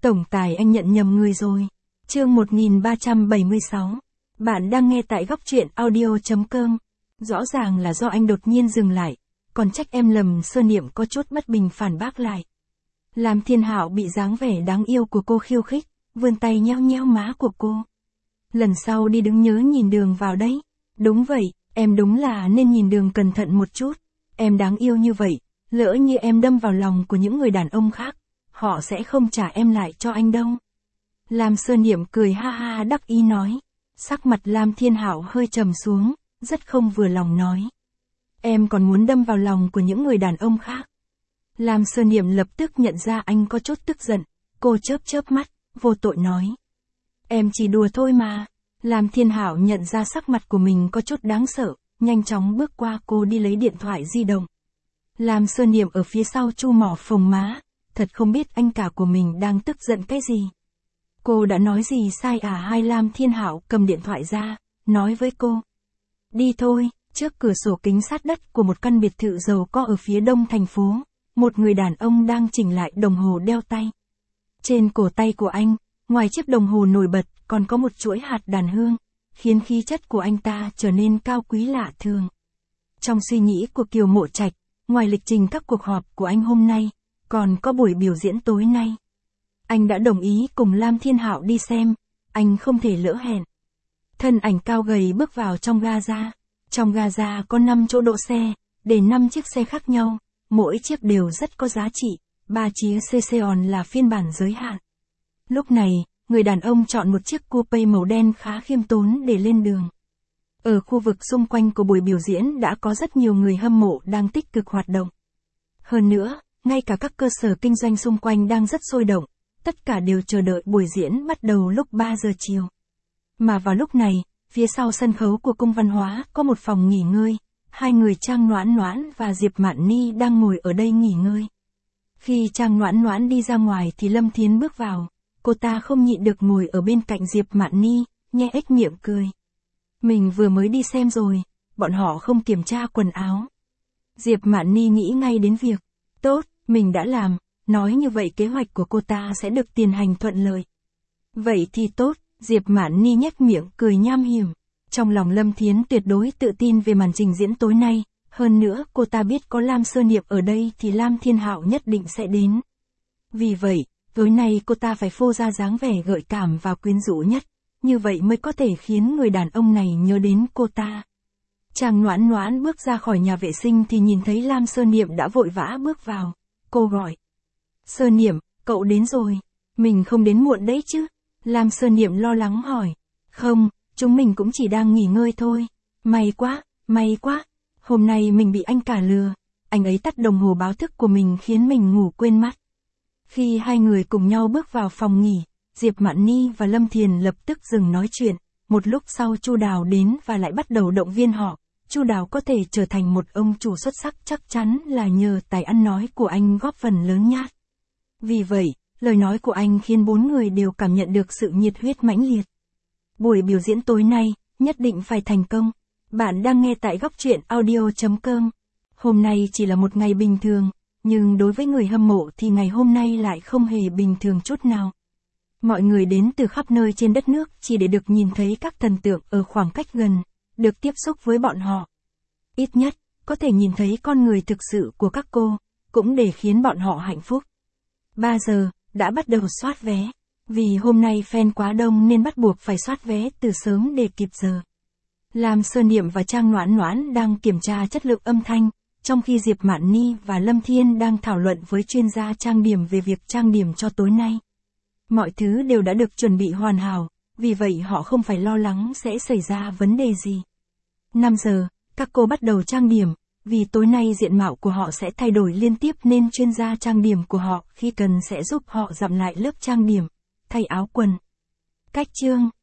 Tổng tài anh nhận nhầm người rồi. Chương 1376. Bạn đang nghe tại góc truyện audio.com. Rõ ràng là do anh đột nhiên dừng lại, còn trách em lầm. Sơ Niệm có chút bất bình phản bác lại. Lam Thiên Hạo bị dáng vẻ đáng yêu của cô khiêu khích, vươn tay nhéo nhéo má của cô. Lần sau đi đứng nhớ nhìn đường vào đấy. Đúng vậy, em đúng là nên nhìn đường cẩn thận một chút. Em đáng yêu như vậy, lỡ như em đâm vào lòng của những người đàn ông khác, họ sẽ không trả em lại cho anh đâu. Lam Sơ Niệm cười ha ha đắc ý nói. Sắc mặt Lam Thiên Hạo hơi trầm xuống, rất không vừa lòng nói. Em còn muốn đâm vào lòng của những người đàn ông khác. Lam Sơ Niệm lập tức nhận ra anh có chút tức giận, cô chớp chớp mắt, vô tội nói. Em chỉ đùa thôi mà. Lam Thiên Hạo nhận ra sắc mặt của mình có chút đáng sợ, nhanh chóng bước qua cô đi lấy điện thoại di động. Lam Sơ Niệm ở phía sau chu mỏ phồng má, thật không biết anh cả của mình đang tức giận cái gì. Cô đã nói gì sai à? Hai Lam Thiên Hạo cầm điện thoại ra, nói với cô. Đi thôi. Trước cửa sổ kính sát đất của một căn biệt thự giàu có ở phía đông thành phố, một người đàn ông đang chỉnh lại đồng hồ đeo tay. Trên cổ tay của anh, ngoài chiếc đồng hồ nổi bật, còn có một chuỗi hạt đàn hương, khiến khí chất của anh ta trở nên cao quý lạ thường. Trong suy nghĩ của Kiều Mộ Trạch, ngoài lịch trình các cuộc họp của anh hôm nay, còn có buổi biểu diễn tối nay. Anh đã đồng ý cùng Lam Thiên Hạo đi xem, anh không thể lỡ hẹn. Thân ảnh cao gầy bước vào trong Gaza. Trong Gaza có 5 chỗ đỗ xe, để 5 chiếc xe khác nhau, mỗi chiếc đều rất có giá trị, 3 chiếc Session là phiên bản giới hạn. Lúc này, người đàn ông chọn một chiếc coupe màu đen khá khiêm tốn để lên đường. Ở khu vực xung quanh của buổi biểu diễn đã có rất nhiều người hâm mộ đang tích cực hoạt động. Hơn nữa, ngay cả các cơ sở kinh doanh xung quanh đang rất sôi động, tất cả đều chờ đợi buổi diễn bắt đầu lúc 3 giờ chiều. Mà vào lúc này, phía sau sân khấu của Cung Văn Hóa có một phòng nghỉ ngơi, hai người Trang Noãn Noãn và Diệp Mạn Ni đang ngồi ở đây nghỉ ngơi. Khi Trang Noãn Noãn đi ra ngoài thì Lâm Thiến bước vào, cô ta không nhịn được ngồi ở bên cạnh Diệp Mạn Ni, nhe ếch miệng cười. Mình vừa mới đi xem rồi, bọn họ không kiểm tra quần áo. Diệp Mạn Ni nghĩ ngay đến việc, tốt, mình đã làm, nói như vậy kế hoạch của cô ta sẽ được tiến hành thuận lợi. Vậy thì tốt. Diệp Mạn Ni nhếch miệng cười nham hiểm. Trong lòng Lâm Thiến tuyệt đối tự tin về màn trình diễn tối nay, hơn nữa cô ta biết có Lam Sơ Niệm ở đây thì Lam Thiên Hạo nhất định sẽ đến. Vì vậy, tối nay cô ta phải phô ra dáng vẻ gợi cảm và quyến rũ nhất, như vậy mới có thể khiến người đàn ông này nhớ đến cô ta. Trang Noãn Noãn bước ra khỏi nhà vệ sinh thì nhìn thấy Lam Sơ Niệm đã vội vã bước vào. Cô gọi. Sơ Niệm, cậu đến rồi. Mình không đến muộn đấy chứ? Lam Sơ Niệm lo lắng hỏi. Không, chúng mình cũng chỉ đang nghỉ ngơi thôi. May quá. Hôm nay mình bị anh cả lừa. Anh ấy tắt đồng hồ báo thức của mình khiến mình ngủ quên mất. Khi hai người cùng nhau bước vào phòng nghỉ, Diệp Mạn Ni và Lâm Thiền lập tức dừng nói chuyện. Một lúc sau Chu Đào đến và lại bắt đầu động viên họ. Chu Đào có thể trở thành một ông chủ xuất sắc chắc chắn là nhờ tài ăn nói của anh góp phần lớn nhất. Vì vậy, lời nói của anh khiến 4 người đều cảm nhận được sự nhiệt huyết mãnh liệt. Buổi biểu diễn tối nay, nhất định phải thành công. Bạn đang nghe tại góc truyện audio.com. Hôm nay chỉ là một ngày bình thường, nhưng đối với người hâm mộ thì ngày hôm nay lại không hề bình thường chút nào. Mọi người đến từ khắp nơi trên đất nước chỉ để được nhìn thấy các thần tượng ở khoảng cách gần, được tiếp xúc với bọn họ. Ít nhất, có thể nhìn thấy con người thực sự của các cô, cũng để khiến bọn họ hạnh phúc. 3 giờ, đã bắt đầu soát vé. Vì hôm nay fan quá đông nên bắt buộc phải soát vé từ sớm để kịp giờ. Lam Sơ Niệm và Trang Noãn Noãn đang kiểm tra chất lượng âm thanh, trong khi Diệp Mạn Ni và Lâm Thiên đang thảo luận với chuyên gia trang điểm về việc trang điểm cho tối nay. Mọi thứ đều đã được chuẩn bị hoàn hảo, vì vậy họ không phải lo lắng sẽ xảy ra vấn đề gì. 5 giờ, các cô bắt đầu trang điểm. Vì tối nay diện mạo của họ sẽ thay đổi liên tiếp nên chuyên gia trang điểm của họ khi cần sẽ giúp họ dặm lại lớp trang điểm, thay áo quần. Cách chương